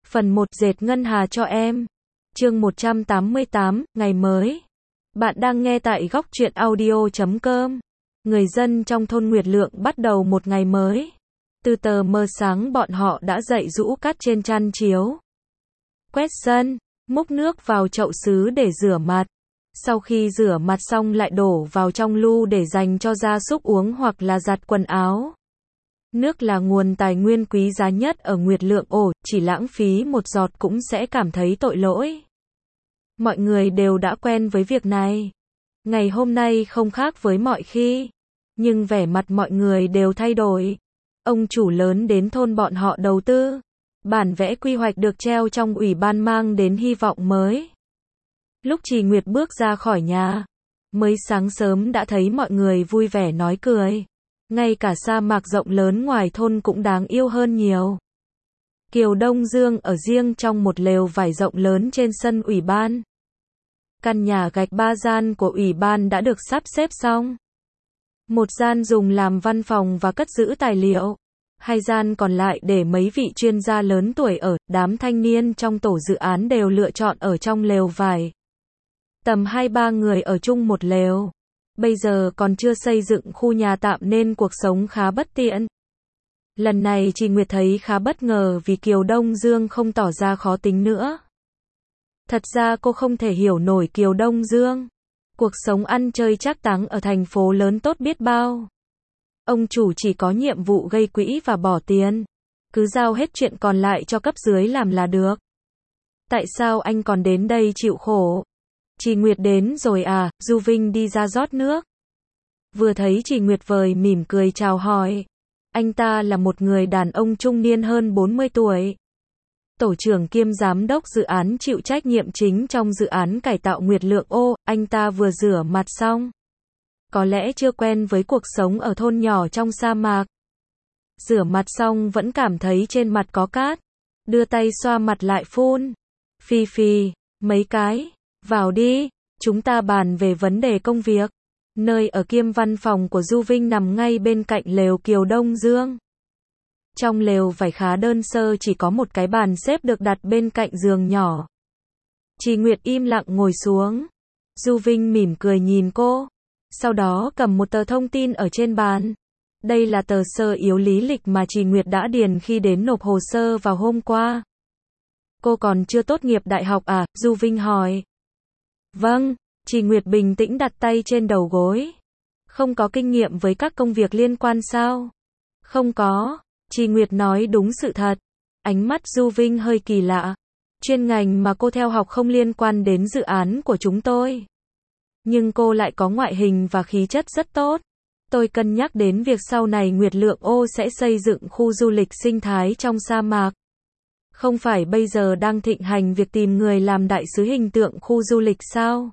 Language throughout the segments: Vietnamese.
Phần 1 dệt ngân hà cho em. Chương 188, ngày mới. Bạn đang nghe tại góc truyện audio.com. Người dân trong thôn Nguyệt Lượng bắt đầu một ngày mới. Từ tờ mờ sáng bọn họ đã dậy rũ cát trên chăn chiếu. Quét sân, múc nước vào chậu sứ để rửa mặt. Sau khi rửa mặt xong lại đổ vào trong lu để dành cho gia súc uống hoặc là giặt quần áo. Nước là nguồn tài nguyên quý giá nhất ở Nguyệt Lượng, chỉ lãng phí một giọt cũng sẽ cảm thấy tội lỗi. Mọi người đều đã quen với việc này. Ngày hôm nay không khác với mọi khi, nhưng vẻ mặt mọi người đều thay đổi. Ông chủ lớn đến thôn bọn họ đầu tư. Bản vẽ quy hoạch được treo trong ủy ban mang đến hy vọng mới. Lúc Trì Nguyệt bước ra khỏi nhà, mới sáng sớm đã thấy mọi người vui vẻ nói cười. Ngay cả sa mạc rộng lớn ngoài thôn cũng đáng yêu hơn nhiều. Kiều Đông Dương ở riêng trong một lều vải rộng lớn trên sân ủy ban. Căn nhà gạch 3 gian của ủy ban đã được sắp xếp xong. Một gian dùng làm văn phòng và cất giữ tài liệu. 2 gian còn lại để mấy vị chuyên gia lớn tuổi ở. Đám thanh niên trong tổ dự án đều lựa chọn ở trong lều vải. Tầm 2-3 người ở chung một lều. Bây giờ còn chưa xây dựng khu nhà tạm nên cuộc sống khá bất tiện. Lần này Trì Nguyệt thấy khá bất ngờ vì Kiều Đông Dương không tỏ ra khó tính nữa. Thật ra cô không thể hiểu nổi Kiều Đông Dương. Cuộc sống ăn chơi trác táng ở thành phố lớn tốt biết bao. Ông chủ chỉ có nhiệm vụ gây quỹ và bỏ tiền. Cứ giao hết chuyện còn lại cho cấp dưới làm là được. Tại sao anh còn đến đây chịu khổ? Trì Nguyệt đến rồi à? Du Vinh đi ra rót nước. Vừa thấy Trì Nguyệt vời mỉm cười chào hỏi. Anh ta là một người đàn ông trung niên hơn 40 tuổi. Tổ trưởng kiêm giám đốc dự án chịu trách nhiệm chính trong dự án cải tạo Nguyệt Lượng. Anh ta vừa rửa mặt xong. Có lẽ chưa quen với cuộc sống ở thôn nhỏ trong sa mạc. Rửa mặt xong vẫn cảm thấy trên mặt có cát. Đưa tay xoa mặt lại phun. Phì phì, mấy cái. Vào đi, chúng ta bàn về vấn đề công việc. Nơi ở kiêm văn phòng của Du Vinh nằm ngay bên cạnh lều Kiều Đông Dương. Trong lều vải khá đơn sơ, chỉ có một cái bàn xếp được đặt bên cạnh giường nhỏ. Trì Nguyệt im lặng ngồi xuống. Du Vinh mỉm cười nhìn cô. Sau đó cầm một tờ thông tin ở trên bàn. Đây là tờ sơ yếu lý lịch mà Trì Nguyệt đã điền khi đến nộp hồ sơ vào hôm qua. Cô còn chưa tốt nghiệp đại học à? Du Vinh hỏi. Vâng, Trì Nguyệt bình tĩnh đặt tay trên đầu gối. Không có kinh nghiệm với các công việc liên quan sao? Không có, Trì Nguyệt nói đúng sự thật. Ánh mắt Du Vinh hơi kỳ lạ. Chuyên ngành mà cô theo học không liên quan đến dự án của chúng tôi. Nhưng cô lại có ngoại hình và khí chất rất tốt. Tôi cân nhắc đến việc sau này Nguyệt Lượng sẽ xây dựng khu du lịch sinh thái trong sa mạc. Không phải bây giờ đang thịnh hành việc tìm người làm đại sứ hình tượng khu du lịch sao?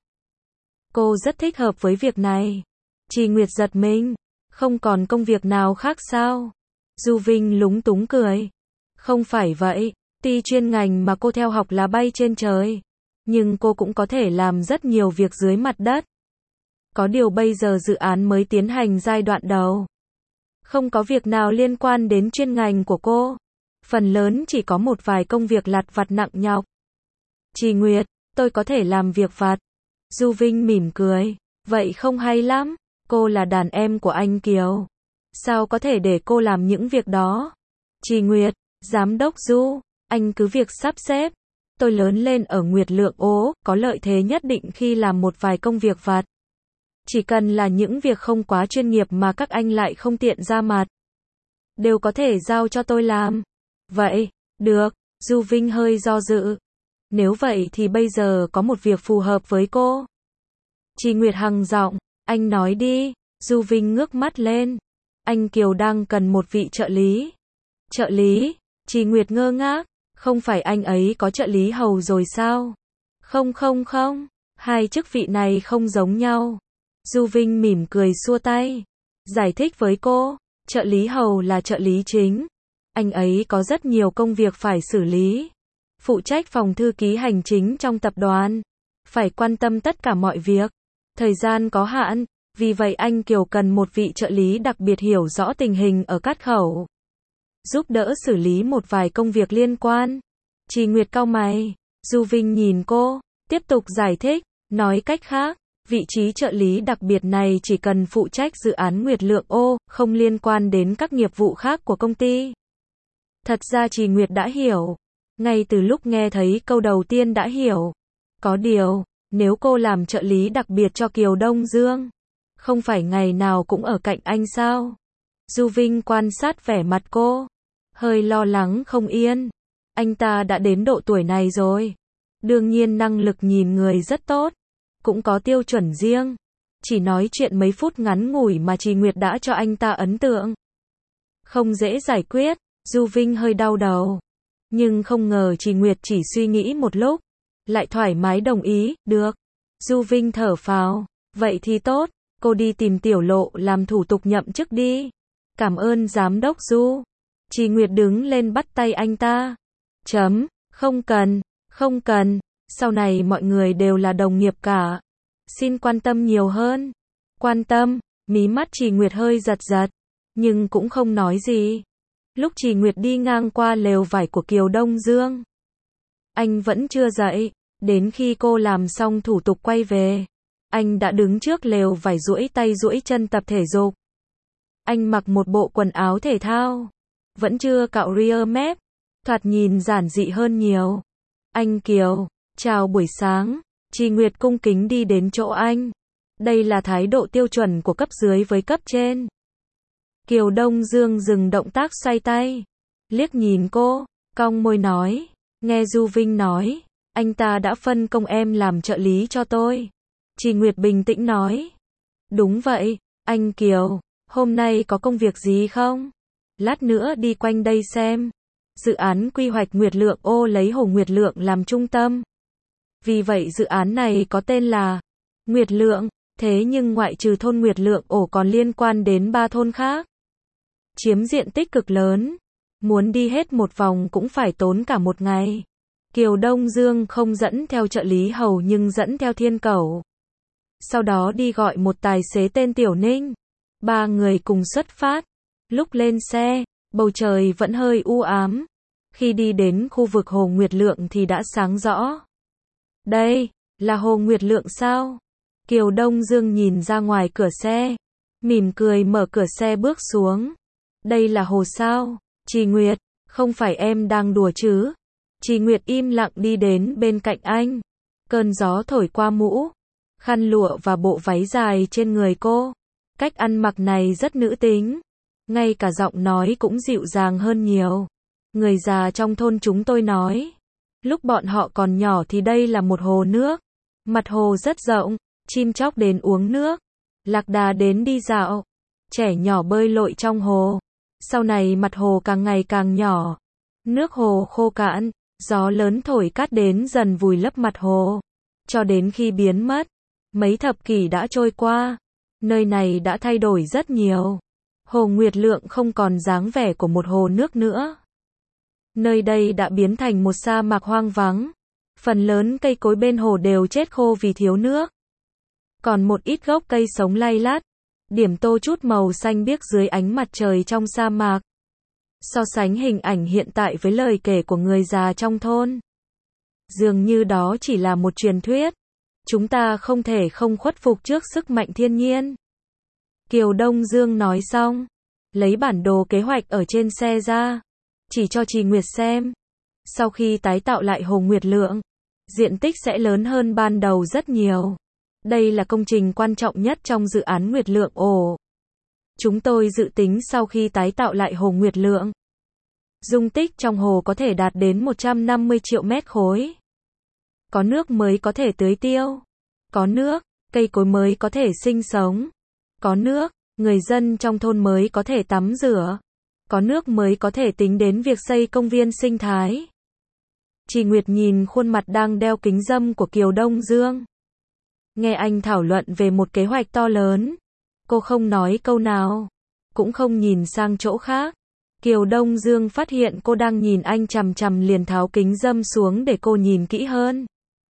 Cô rất thích hợp với việc này. Trì Nguyệt giật mình. Không còn công việc nào khác sao? Du Vinh lúng túng cười. Không phải vậy, tuy chuyên ngành mà cô theo học là bay trên trời. Nhưng cô cũng có thể làm rất nhiều việc dưới mặt đất. Có điều bây giờ dự án mới tiến hành giai đoạn đầu. Không có việc nào liên quan đến chuyên ngành của cô. Phần lớn chỉ có một vài công việc lặt vặt nặng nhọc. Trì Nguyệt, tôi có thể làm việc vặt. Du Vinh mỉm cười. Vậy không hay lắm. Cô là đàn em của anh Kiều. Sao có thể để cô làm những việc đó? Trì Nguyệt, giám đốc Du, anh cứ việc sắp xếp. Tôi lớn lên ở Nguyệt Lượng, có lợi thế nhất định khi làm một vài công việc vặt. Chỉ cần là những việc không quá chuyên nghiệp mà các anh lại không tiện ra mặt, đều có thể giao cho tôi làm. Vậy, được, Du Vinh hơi do dự. Nếu vậy thì bây giờ có một việc phù hợp với cô. Trì Nguyệt hằng giọng, anh nói đi. Du Vinh ngước mắt lên. Anh Kiều đang cần một vị trợ lý. Trợ lý? Trì Nguyệt ngơ ngác. Không phải anh ấy có trợ lý hầu rồi sao? Không, hai chức vị này không giống nhau. Du Vinh mỉm cười xua tay. Giải thích với cô, trợ lý hầu là trợ lý chính. Anh ấy có rất nhiều công việc phải xử lý. Phụ trách phòng thư ký hành chính trong tập đoàn. Phải quan tâm tất cả mọi việc. Thời gian có hạn, vì vậy anh Kiều cần một vị trợ lý đặc biệt hiểu rõ tình hình ở các khẩu. Giúp đỡ xử lý một vài công việc liên quan. Trì Nguyệt cau mày. Du Vinh nhìn cô, tiếp tục giải thích, nói cách khác, vị trí trợ lý đặc biệt này chỉ cần phụ trách dự án Nguyệt Lượng ô, không liên quan đến các nghiệp vụ khác của công ty. Thật ra Trì Nguyệt đã hiểu. Ngay từ lúc nghe thấy câu đầu tiên đã hiểu. Có điều, nếu cô làm trợ lý đặc biệt cho Kiều Đông Dương, không phải ngày nào cũng ở cạnh anh sao? Du Vinh quan sát vẻ mặt cô, hơi lo lắng không yên. Anh ta đã đến độ tuổi này rồi. Đương nhiên năng lực nhìn người rất tốt, cũng có tiêu chuẩn riêng. Chỉ nói chuyện mấy phút ngắn ngủi mà Trì Nguyệt đã cho anh ta ấn tượng. Không dễ giải quyết, Du Vinh hơi đau đầu. Nhưng không ngờ Trì Nguyệt chỉ suy nghĩ một lúc, lại thoải mái đồng ý, được. Du Vinh thở phào, vậy thì tốt, cô đi tìm Tiểu Lộ làm thủ tục nhậm chức đi. Cảm ơn giám đốc Du. Trì Nguyệt đứng lên bắt tay anh ta. Không cần, không cần, sau này mọi người đều là đồng nghiệp cả. Xin quan tâm nhiều hơn. Quan tâm, mí mắt Trì Nguyệt hơi giật giật, nhưng cũng không nói gì. Lúc Trì Nguyệt đi ngang qua lều vải của Kiều Đông Dương, anh vẫn chưa dậy, đến khi cô làm xong thủ tục quay về, anh đã đứng trước lều vải duỗi tay duỗi chân tập thể dục. Anh mặc một bộ quần áo thể thao, vẫn chưa cạo rear mép, thoạt nhìn giản dị hơn nhiều. Anh Kiều, chào buổi sáng. Trì Nguyệt cung kính đi đến chỗ anh. Đây là thái độ tiêu chuẩn của cấp dưới với cấp trên. Kiều Đông Dương dừng động tác xoay tay, liếc nhìn cô, cong môi nói, nghe Du Vinh nói, anh ta đã phân công em làm trợ lý cho tôi. Trì Nguyệt bình tĩnh nói, đúng vậy, anh Kiều, hôm nay có công việc gì không? Lát nữa đi quanh đây xem. Dự án quy hoạch Nguyệt Lượng ô lấy Hồ Nguyệt Lượng làm trung tâm. Vì vậy dự án này có tên là Nguyệt Lượng, thế nhưng ngoại trừ thôn Nguyệt Lượng ổ còn liên quan đến 3 thôn khác. Chiếm diện tích cực lớn, muốn đi hết một vòng cũng phải tốn cả một ngày. Kiều Đông Dương không dẫn theo trợ lý hầu nhưng dẫn theo Thiên Cẩu. Sau đó đi gọi một tài xế tên Tiểu Ninh. 3 người cùng xuất phát. Lúc lên xe, bầu trời vẫn hơi u ám. Khi đi đến khu vực Hồ Nguyệt Lượng thì đã sáng rõ. Đây, là Hồ Nguyệt Lượng sao? Kiều Đông Dương nhìn ra ngoài cửa xe, mỉm cười mở cửa xe bước xuống. Đây là hồ sao? Trì Nguyệt, không phải em đang đùa chứ? Trì Nguyệt im lặng đi đến bên cạnh anh. Cơn gió thổi qua mũ, khăn lụa và bộ váy dài trên người cô. Cách ăn mặc này rất nữ tính. Ngay cả giọng nói cũng dịu dàng hơn nhiều. Người già trong thôn chúng tôi nói, lúc bọn họ còn nhỏ thì đây là một hồ nước. Mặt hồ rất rộng, chim chóc đến uống nước, lạc đà đến đi dạo, trẻ nhỏ bơi lội trong hồ. Sau này mặt hồ càng ngày càng nhỏ, nước hồ khô cạn, gió lớn thổi cát đến dần vùi lấp mặt hồ, cho đến khi biến mất. Mấy thập kỷ đã trôi qua, nơi này đã thay đổi rất nhiều. Hồ Nguyệt Lượng không còn dáng vẻ của một hồ nước nữa. Nơi đây đã biến thành một sa mạc hoang vắng. Phần lớn cây cối bên hồ đều chết khô vì thiếu nước. Còn một ít gốc cây sống lay lắt, điểm tô chút màu xanh biếc dưới ánh mặt trời trong sa mạc. So sánh hình ảnh hiện tại với lời kể của người già trong thôn, dường như đó chỉ là một truyền thuyết. Chúng ta không thể không khuất phục trước sức mạnh thiên nhiên. Kiều Đông Dương nói xong, lấy bản đồ kế hoạch ở trên xe ra, chỉ cho Trì Nguyệt xem. Sau khi tái tạo lại Hồ Nguyệt Lượng, diện tích sẽ lớn hơn ban đầu rất nhiều. Đây là công trình quan trọng nhất trong dự án Nguyệt Lượng ổ. Chúng tôi dự tính sau khi tái tạo lại Hồ Nguyệt Lượng, dung tích trong hồ có thể đạt đến 150 triệu mét khối. Có nước mới có thể tưới tiêu. Có nước, cây cối mới có thể sinh sống. Có nước, người dân trong thôn mới có thể tắm rửa. Có nước mới có thể tính đến việc xây công viên sinh thái. Trì Nguyệt nhìn khuôn mặt đang đeo kính râm của Kiều Đông Dương. Nghe anh thảo luận về một kế hoạch to lớn. Cô không nói câu nào, cũng không nhìn sang chỗ khác. Kiều Đông Dương phát hiện cô đang nhìn anh chằm chằm liền tháo kính râm xuống để cô nhìn kỹ hơn.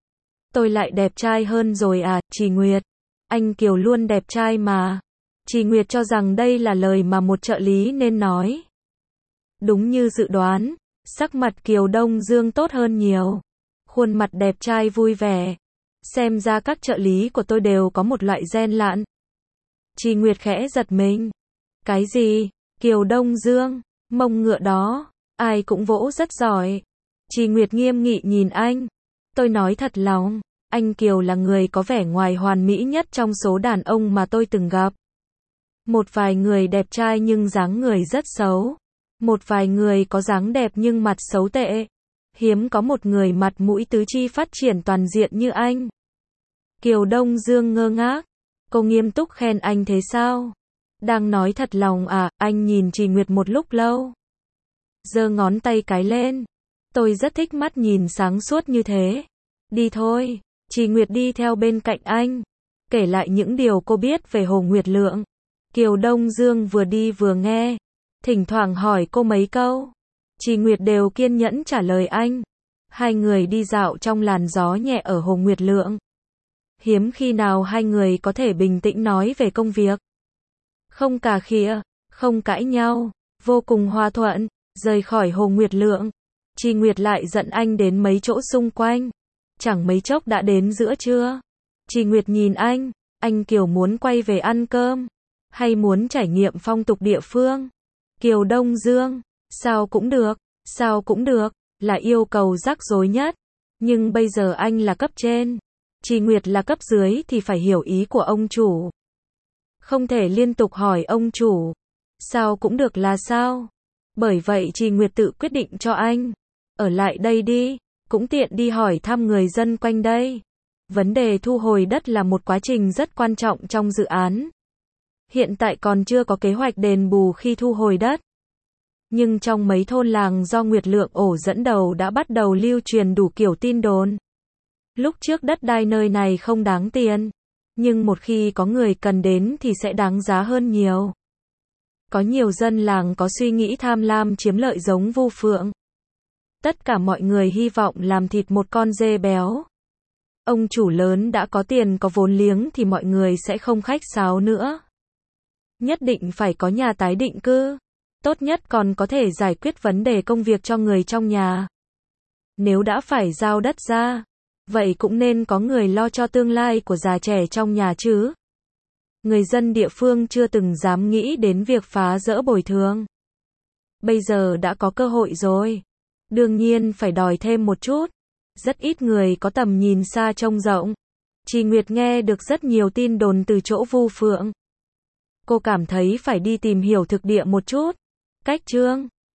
Tôi lại đẹp trai hơn rồi à, Trì Nguyệt? Anh Kiều luôn đẹp trai mà. Trì Nguyệt cho rằng đây là lời mà một trợ lý nên nói. Đúng như dự đoán, Sắc mặt Kiều Đông Dương tốt hơn nhiều. Khuôn mặt đẹp trai vui vẻ. Xem ra các trợ lý của tôi đều có một loại gen lạn. Tri Nguyệt khẽ giật mình. Cái gì? Kiều Đông Dương, mông ngựa đó, ai cũng vỗ rất giỏi. Tri Nguyệt nghiêm nghị nhìn anh. Tôi nói thật lòng, anh Kiều là người có vẻ ngoài hoàn mỹ nhất trong số đàn ông mà tôi từng gặp. Một vài người đẹp trai nhưng dáng người rất xấu. Một vài người có dáng đẹp nhưng mặt xấu tệ. Hiếm có một người mặt mũi tứ chi phát triển toàn diện như anh. Kiều Đông Dương ngơ ngác. Cô nghiêm túc khen anh thế sao? Đang nói thật lòng à? Anh nhìn Tri Nguyệt một lúc lâu. Giơ ngón tay cái lên. Tôi rất thích mắt nhìn sáng suốt như thế. Đi thôi. Tri Nguyệt đi theo bên cạnh anh. Kể lại những điều cô biết về Hồ Nguyệt Lượng. Kiều Đông Dương vừa đi vừa nghe. Thỉnh thoảng hỏi cô mấy câu. Tri Nguyệt đều kiên nhẫn trả lời anh. Hai người đi dạo trong làn gió nhẹ ở Hồ Nguyệt Lượng. Hiếm khi nào hai người có thể bình tĩnh nói về công việc. Không cà khịa, không cãi nhau, vô cùng hòa thuận. Rời khỏi Hồ Nguyệt Lượng, Tri Nguyệt lại dẫn anh đến mấy chỗ xung quanh. Chẳng mấy chốc đã đến giữa trưa. Tri Nguyệt nhìn anh Kiều muốn quay về ăn cơm, hay muốn trải nghiệm phong tục địa phương? Kiều Đông Dương, sao cũng được, là yêu cầu rắc rối nhất. Nhưng bây giờ anh là cấp trên, Tri Nguyệt là cấp dưới thì phải hiểu ý của ông chủ. Không thể liên tục hỏi ông chủ, sao cũng được là sao? Bởi vậy Tri Nguyệt tự quyết định cho anh. Ở lại đây đi, cũng tiện đi hỏi thăm người dân quanh đây. Vấn đề thu hồi đất là một quá trình rất quan trọng trong dự án. Hiện tại còn chưa có kế hoạch đền bù khi thu hồi đất. Nhưng trong mấy thôn làng do Nguyệt Lượng ổ dẫn đầu đã bắt đầu lưu truyền đủ kiểu tin đồn. Lúc trước đất đai nơi này không đáng tiền, nhưng một khi có người cần đến thì sẽ đáng giá hơn nhiều. Có nhiều dân làng có suy nghĩ tham lam chiếm lợi giống Vu Phượng. Tất cả mọi người hy vọng làm thịt một con dê béo. Ông chủ lớn đã có tiền có vốn liếng thì mọi người sẽ không khách sáo nữa. Nhất định phải có nhà tái định cư. Tốt nhất còn có thể giải quyết vấn đề công việc cho người trong nhà. Nếu đã phải giao đất ra, vậy cũng nên có người lo cho tương lai của già trẻ trong nhà chứ. Người dân địa phương chưa từng dám nghĩ đến việc phá dỡ bồi thường. Bây giờ đã có cơ hội rồi. Đương nhiên phải đòi thêm một chút. Rất ít người có tầm nhìn xa trông rộng. Tri Nguyệt nghe được rất nhiều tin đồn từ chỗ Vu Phượng. Cô cảm thấy phải đi tìm hiểu thực địa một chút. Cách Trương